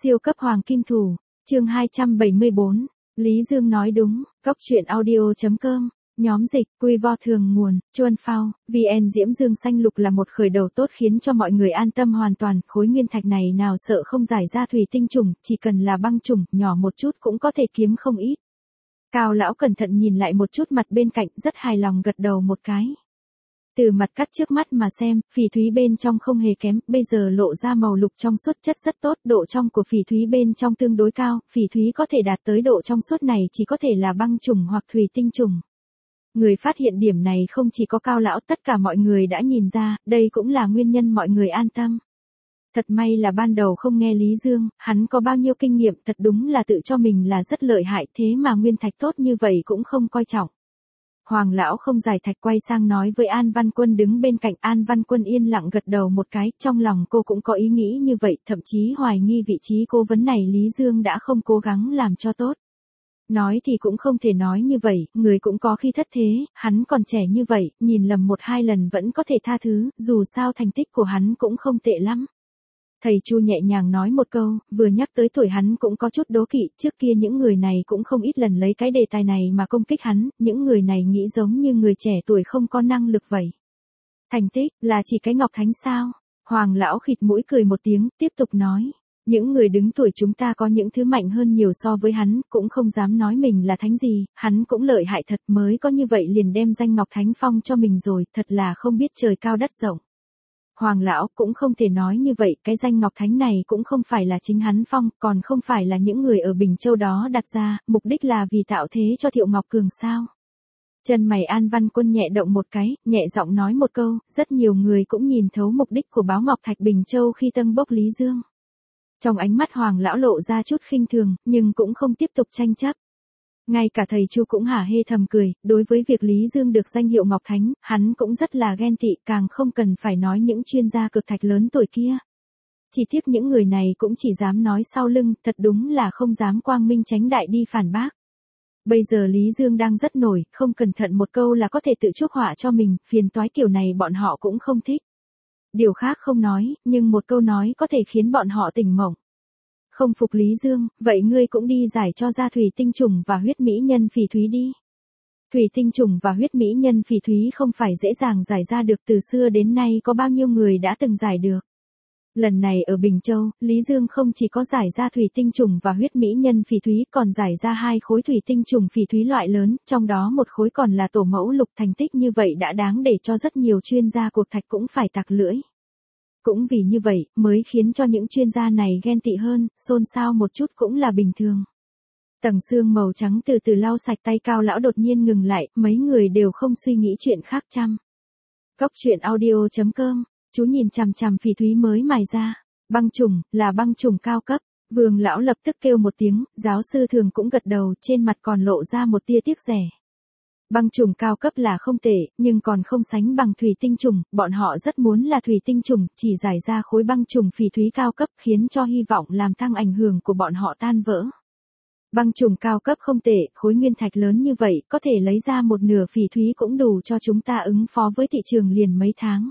Siêu cấp hoàng kim thủ, chương 274, Lý Dương nói đúng, Cóc truyện audio.com, nhóm dịch, quy vo thường nguồn, Chuan Phao, VN Diễm Dương xanh lục là một khởi đầu tốt khiến cho mọi người an tâm hoàn toàn, khối nguyên thạch này nào sợ không giải ra thủy tinh trùng, chỉ cần là băng trùng, nhỏ một chút cũng có thể kiếm không ít. Cao lão cẩn thận nhìn lại một chút mặt bên cạnh, rất hài lòng gật đầu một cái. Từ mặt cắt trước mắt mà xem, phỉ thúy bên trong không hề kém, bây giờ lộ ra màu lục trong suốt chất rất tốt, độ trong của phỉ thúy bên trong tương đối cao, phỉ thúy có thể đạt tới độ trong suốt này chỉ có thể là băng trùng hoặc thủy tinh trùng. Người phát hiện điểm này không chỉ có Cao lão, tất cả mọi người đã nhìn ra, đây cũng là nguyên nhân mọi người an tâm. Thật may là ban đầu không nghe Lý Dương, hắn có bao nhiêu kinh nghiệm, thật đúng là tự cho mình là rất lợi hại, thế mà nguyên thạch tốt như vậy cũng không coi trọng. Hoàng lão không giải thạch quay sang nói với An Văn Quân đứng bên cạnh. An Văn Quân yên lặng gật đầu một cái, trong lòng cô cũng có ý nghĩ như vậy, thậm chí hoài nghi vị trí cố vấn này Lý Dương đã không cố gắng làm cho tốt. Nói thì cũng không thể nói như vậy, người cũng có khi thất thế, hắn còn trẻ như vậy, nhìn lầm một hai lần vẫn có thể tha thứ, dù sao thành tích của hắn cũng không tệ lắm. Thầy Chu nhẹ nhàng nói một câu, vừa nhắc tới tuổi hắn cũng có chút đố kỵ, trước kia những người này cũng không ít lần lấy cái đề tài này mà công kích hắn, những người này nghĩ giống như người trẻ tuổi không có năng lực vậy. Thành tích, là chỉ cái Ngọc Thánh sao? Hoàng lão khịt mũi cười một tiếng, tiếp tục nói. Những người đứng tuổi chúng ta có những thứ mạnh hơn nhiều so với hắn, cũng không dám nói mình là thánh gì, hắn cũng lợi hại thật, mới có như vậy liền đem danh Ngọc Thánh phong cho mình rồi, thật là không biết trời cao đất rộng. Hoàng lão cũng không thể nói như vậy, cái danh Ngọc Thánh này cũng không phải là chính hắn phong, còn không phải là những người ở Bình Châu đó đặt ra, mục đích là vì tạo thế cho Thiệu Ngọc Cường sao. Chân mày An Văn Quân nhẹ động một cái, nhẹ giọng nói một câu, rất nhiều người cũng nhìn thấu mục đích của báo Ngọc Thạch Bình Châu khi tân bốc Lý Dương. Trong ánh mắt Hoàng lão lộ ra chút khinh thường, nhưng cũng không tiếp tục tranh chấp. Ngay cả thầy Chu cũng hả hê thầm cười, đối với việc Lý Dương được danh hiệu Ngọc Thánh, hắn cũng rất là ghen tị, càng không cần phải nói những chuyên gia cực thạch lớn tuổi kia. Chỉ tiếc những người này cũng chỉ dám nói sau lưng, thật đúng là không dám quang minh chánh đại đi phản bác. Bây giờ Lý Dương đang rất nổi, không cẩn thận một câu là có thể tự chuốc họa cho mình, phiền toái kiểu này bọn họ cũng không thích. Điều khác không nói, nhưng một câu nói có thể khiến bọn họ tỉnh mộng. Không phục Lý Dương, vậy ngươi cũng đi giải cho ra thủy tinh trùng và huyết mỹ nhân phỉ thúy đi. Thủy tinh trùng và huyết mỹ nhân phỉ thúy không phải dễ dàng giải ra được, từ xưa đến nay có bao nhiêu người đã từng giải được. Lần này ở Bình Châu, Lý Dương không chỉ có giải ra thủy tinh trùng và huyết mỹ nhân phỉ thúy, còn giải ra 2 khối thủy tinh trùng phỉ thúy loại lớn, trong đó một khối còn là tổ mẫu lục. Thành tích như vậy đã đáng để cho rất nhiều chuyên gia cuộc thạch cũng phải tặc lưỡi. Cũng vì như vậy, mới khiến cho những chuyên gia này ghen tị hơn, xôn xao một chút cũng là bình thường. Tầng xương màu trắng từ từ lau sạch tay Cao lão đột nhiên ngừng lại, mấy người đều không suy nghĩ chuyện khác chăng. Cóc truyện audio.com, chú nhìn chằm chằm phỉ thúy mới mài ra. Băng trùng, là băng trùng cao cấp. Vương lão lập tức kêu một tiếng, giáo sư Thường cũng gật đầu, trên mặt còn lộ ra một tia tiếc rẻ. Băng trùng cao cấp là không tệ, nhưng còn không sánh bằng thủy tinh trùng, bọn họ rất muốn là thủy tinh trùng, chỉ giải ra khối băng trùng phỉ thúy cao cấp khiến cho hy vọng làm tăng ảnh hưởng của bọn họ tan vỡ. Băng trùng cao cấp không tệ, khối nguyên thạch lớn như vậy, có thể lấy ra một nửa phỉ thúy cũng đủ cho chúng ta ứng phó với thị trường liền mấy tháng.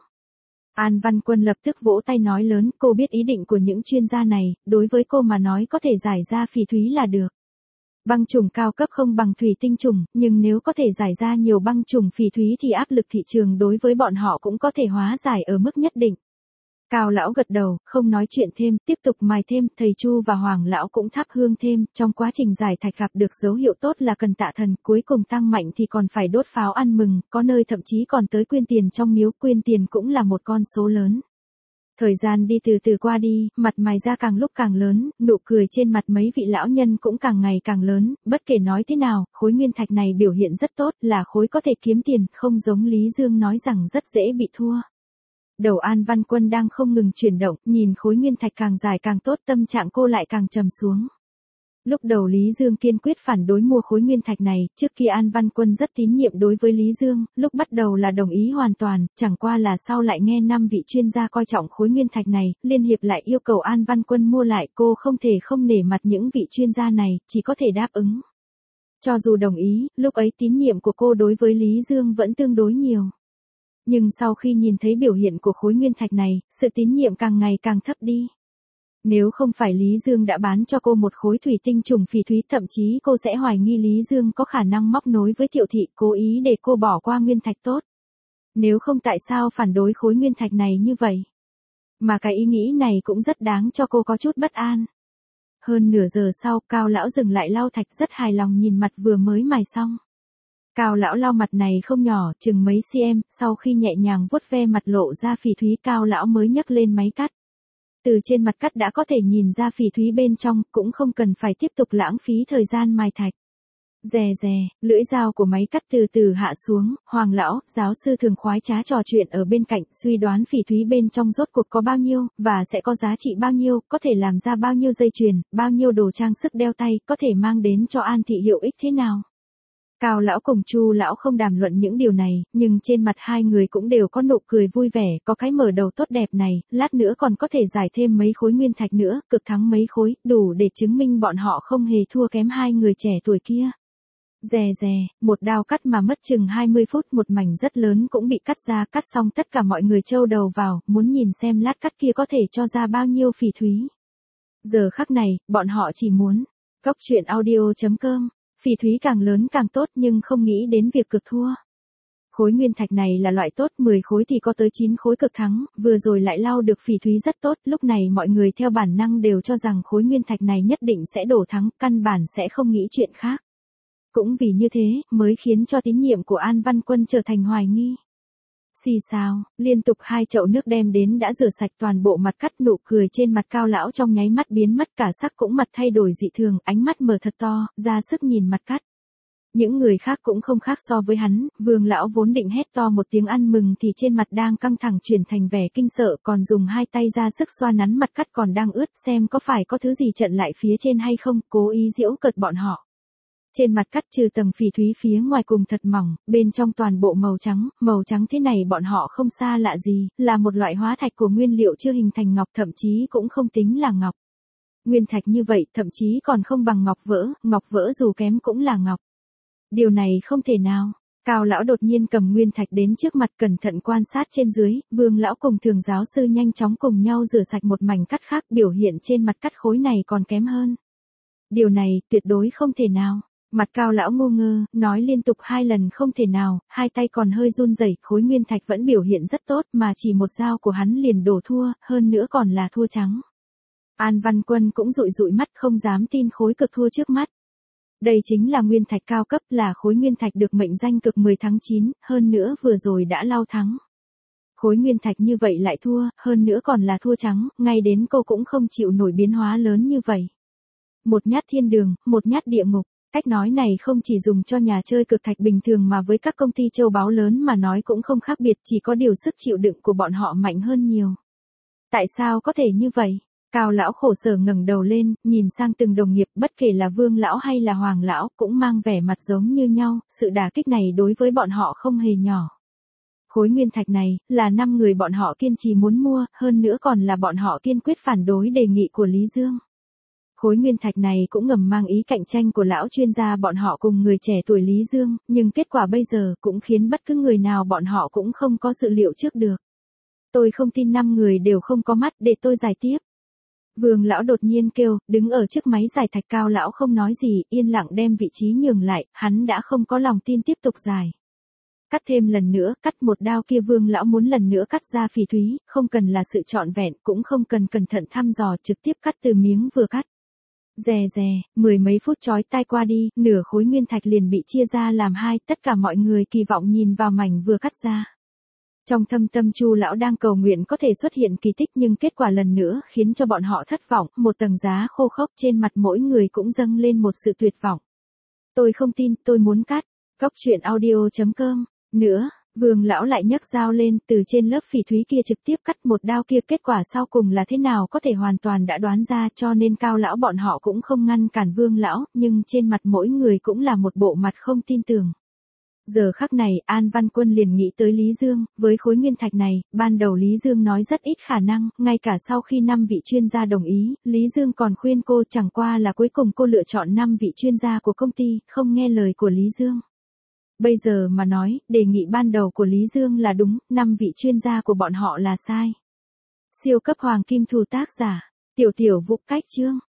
An Văn Quân lập tức vỗ tay nói lớn, cô biết ý định của những chuyên gia này, đối với cô mà nói có thể giải ra phỉ thúy là được. Băng trùng cao cấp không bằng thủy tinh trùng, nhưng nếu có thể giải ra nhiều băng trùng phỉ thúy thì áp lực thị trường đối với bọn họ cũng có thể hóa giải ở mức nhất định. Cao lão gật đầu, không nói chuyện thêm, tiếp tục mài thêm, thầy Chu và Hoàng lão cũng thắp hương thêm, trong quá trình giải thạch gặp được dấu hiệu tốt là cần tạ thần, cuối cùng tăng mạnh thì còn phải đốt pháo ăn mừng, có nơi thậm chí còn tới quyên tiền trong miếu, quyên tiền cũng là một con số lớn. Thời gian đi từ từ qua đi, mặt mày ra càng lúc càng lớn, nụ cười trên mặt mấy vị lão nhân cũng càng ngày càng lớn, bất kể nói thế nào, khối nguyên thạch này biểu hiện rất tốt, là khối có thể kiếm tiền, không giống Lý Dương nói rằng rất dễ bị thua. Đầu An Văn Quân đang không ngừng chuyển động, nhìn khối nguyên thạch càng dài càng tốt, tâm trạng cô lại càng trầm xuống. Lúc đầu Lý Dương kiên quyết phản đối mua khối nguyên thạch này, trước kia An Văn Quân rất tín nhiệm đối với Lý Dương, lúc bắt đầu là đồng ý hoàn toàn, chẳng qua là sau lại nghe 5 vị chuyên gia coi trọng khối nguyên thạch này, liên hiệp lại yêu cầu An Văn Quân mua lại, cô không thể không nể mặt những vị chuyên gia này, chỉ có thể đáp ứng. Cho dù đồng ý, lúc ấy tín nhiệm của cô đối với Lý Dương vẫn tương đối nhiều. Nhưng sau khi nhìn thấy biểu hiện của khối nguyên thạch này, sự tín nhiệm càng ngày càng thấp đi. Nếu không phải Lý Dương đã bán cho cô một khối thủy tinh trùng phỉ thúy, thậm chí cô sẽ hoài nghi Lý Dương có khả năng móc nối với Thiệu Thị, cố ý để cô bỏ qua nguyên thạch tốt. Nếu không tại sao phản đối khối nguyên thạch này như vậy? Mà cái ý nghĩ này cũng rất đáng cho cô có chút bất an. Hơn nửa giờ sau, Cao lão dừng lại lau thạch, rất hài lòng nhìn mặt vừa mới mài xong. Cao lão lau mặt này không nhỏ, chừng mấy cm, sau khi nhẹ nhàng vuốt ve mặt lộ ra phỉ thúy, Cao lão mới nhấc lên máy cắt. Từ trên mặt cắt đã có thể nhìn ra phỉ thúy bên trong, cũng không cần phải tiếp tục lãng phí thời gian mài thạch. Rè rè, lưỡi dao của máy cắt từ từ hạ xuống, Hoàng lão, giáo sư thường khoái trá trò chuyện ở bên cạnh, suy đoán phỉ thúy bên trong rốt cuộc có bao nhiêu, và sẽ có giá trị bao nhiêu, có thể làm ra bao nhiêu dây chuyền, bao nhiêu đồ trang sức đeo tay, có thể mang đến cho An Thị hiệu ích thế nào. Cao lão cùng Chu lão không đàm luận những điều này, nhưng trên mặt hai người cũng đều có nụ cười vui vẻ, có cái mở đầu tốt đẹp này, lát nữa còn có thể giải thêm mấy khối nguyên thạch nữa, cực thắng mấy khối, đủ để chứng minh bọn họ không hề thua kém hai người trẻ tuổi kia. Rè rè, một đao cắt mà mất chừng 20 phút, một mảnh rất lớn cũng bị cắt ra, cắt xong tất cả mọi người trâu đầu vào, muốn nhìn xem lát cắt kia có thể cho ra bao nhiêu phỉ thúy. Giờ khắc này, bọn họ chỉ muốn, Cốc truyện audio.com, phỉ thúy càng lớn càng tốt nhưng không nghĩ đến việc cực thua. Khối nguyên thạch này là loại tốt, 10 khối thì có tới 9 khối cực thắng, vừa rồi lại lau được phỉ thúy rất tốt, lúc này mọi người theo bản năng đều cho rằng khối nguyên thạch này nhất định sẽ đổ thắng, căn bản sẽ không nghĩ chuyện khác. Cũng vì như thế, mới khiến cho tín nhiệm của An Văn Quân trở thành hoài nghi. Xì xào, liên tục 2 chậu nước đem đến đã rửa sạch toàn bộ mặt cắt, nụ cười trên mặt Cao lão trong nháy mắt biến mất, cả sắc cũng mặt thay đổi dị thường, ánh mắt mở thật to, ra sức nhìn mặt cắt. Những người khác cũng không khác so với hắn, Vương lão vốn định hét to một tiếng ăn mừng thì trên mặt đang căng thẳng chuyển thành vẻ kinh sợ, còn dùng hai tay ra sức xoa nắn mặt cắt còn đang ướt, xem có phải có thứ gì trận lại phía trên hay không, cố ý giễu cợt bọn họ. Trên mặt cắt trừ tầng phỉ thúy phía ngoài cùng thật mỏng, bên trong toàn bộ màu trắng thế này bọn họ không xa lạ gì, là một loại hóa thạch của nguyên liệu chưa hình thành ngọc, thậm chí cũng không tính là ngọc. Nguyên thạch như vậy thậm chí còn không bằng ngọc vỡ dù kém cũng là ngọc. Điều này không thể nào. Cao lão đột nhiên cầm nguyên thạch đến trước mặt, cẩn thận quan sát trên dưới, Vương lão cùng Thường giáo sư nhanh chóng cùng nhau rửa sạch một mảnh cắt khác, biểu hiện trên mặt cắt khối này còn kém hơn. Điều này tuyệt đối không thể nào. Mặt Cao lão ngu ngơ, nói liên tục 2 lần không thể nào, hai tay còn hơi run rẩy, khối nguyên thạch vẫn biểu hiện rất tốt mà chỉ một dao của hắn liền đổ thua, hơn nữa còn là thua trắng. An Văn Quân cũng dụi dụi mắt không dám tin khối cực thua trước mắt. Đây chính là nguyên thạch cao cấp, là khối nguyên thạch được mệnh danh cực 10 tháng 9, hơn nữa vừa rồi đã lau thắng. Khối nguyên thạch như vậy lại thua, hơn nữa còn là thua trắng, ngay đến cô cũng không chịu nổi biến hóa lớn như vậy. Một nhát thiên đường, một nhát địa ngục. Cách nói này không chỉ dùng cho nhà chơi cực thạch bình thường mà với các công ty châu báu lớn mà nói cũng không khác biệt, chỉ có điều sức chịu đựng của bọn họ mạnh hơn nhiều. Tại sao có thể như vậy? Cao lão khổ sở ngẩng đầu lên, nhìn sang từng đồng nghiệp, bất kể là Vương lão hay là Hoàng lão, cũng mang vẻ mặt giống như nhau, sự đả kích này đối với bọn họ không hề nhỏ. Khối nguyên thạch này, là 5 người bọn họ kiên trì muốn mua, hơn nữa còn là bọn họ kiên quyết phản đối đề nghị của Lý Dương. Khối nguyên thạch này cũng ngầm mang ý cạnh tranh của lão chuyên gia bọn họ cùng người trẻ tuổi Lý Dương, nhưng kết quả bây giờ cũng khiến bất cứ người nào bọn họ cũng không có dự liệu trước được. Tôi không tin 5 người đều không có mắt, để tôi giải tiếp. Vương lão đột nhiên kêu, đứng ở trước máy giải thạch. Cao lão không nói gì, yên lặng đem vị trí nhường lại, hắn đã không có lòng tin tiếp tục giải. Cắt thêm lần nữa, cắt một đao kia. Vương lão muốn lần nữa cắt ra phỉ thúy, không cần là sự trọn vẹn, cũng không cần cẩn thận thăm dò, trực tiếp cắt từ miếng vừa cắt. Rè rè, 10 mấy phút chói tai qua đi, nửa khối nguyên thạch liền bị chia ra làm 2, tất cả mọi người kỳ vọng nhìn vào mảnh vừa cắt ra. Trong thâm tâm Chu lão đang cầu nguyện có thể xuất hiện kỳ tích, nhưng kết quả lần nữa khiến cho bọn họ thất vọng, một tầng giá khô khốc trên mặt mỗi người cũng dâng lên một sự tuyệt vọng. Tôi không tin, tôi muốn cắt. Cốc truyện audio.com. Nữa, Vương lão lại nhấc dao lên, từ trên lớp phỉ thúy kia trực tiếp cắt một đao kia, kết quả sau cùng là thế nào có thể hoàn toàn đã đoán ra, cho nên Cao lão bọn họ cũng không ngăn cản Vương lão, nhưng trên mặt mỗi người cũng là một bộ mặt không tin tưởng. Giờ khắc này, An Văn Quân liền nghĩ tới Lý Dương, với khối nguyên thạch này, ban đầu Lý Dương nói rất ít khả năng, ngay cả sau khi 5 vị chuyên gia đồng ý, Lý Dương còn khuyên cô, chẳng qua là cuối cùng cô lựa chọn 5 vị chuyên gia của công ty, không nghe lời của Lý Dương. Bây giờ mà nói, đề nghị ban đầu của Lý Dương là đúng, 5 vị chuyên gia của bọn họ là sai. Siêu cấp hoàng kim thủ tác giả. Tiểu tiểu vũ cách chương.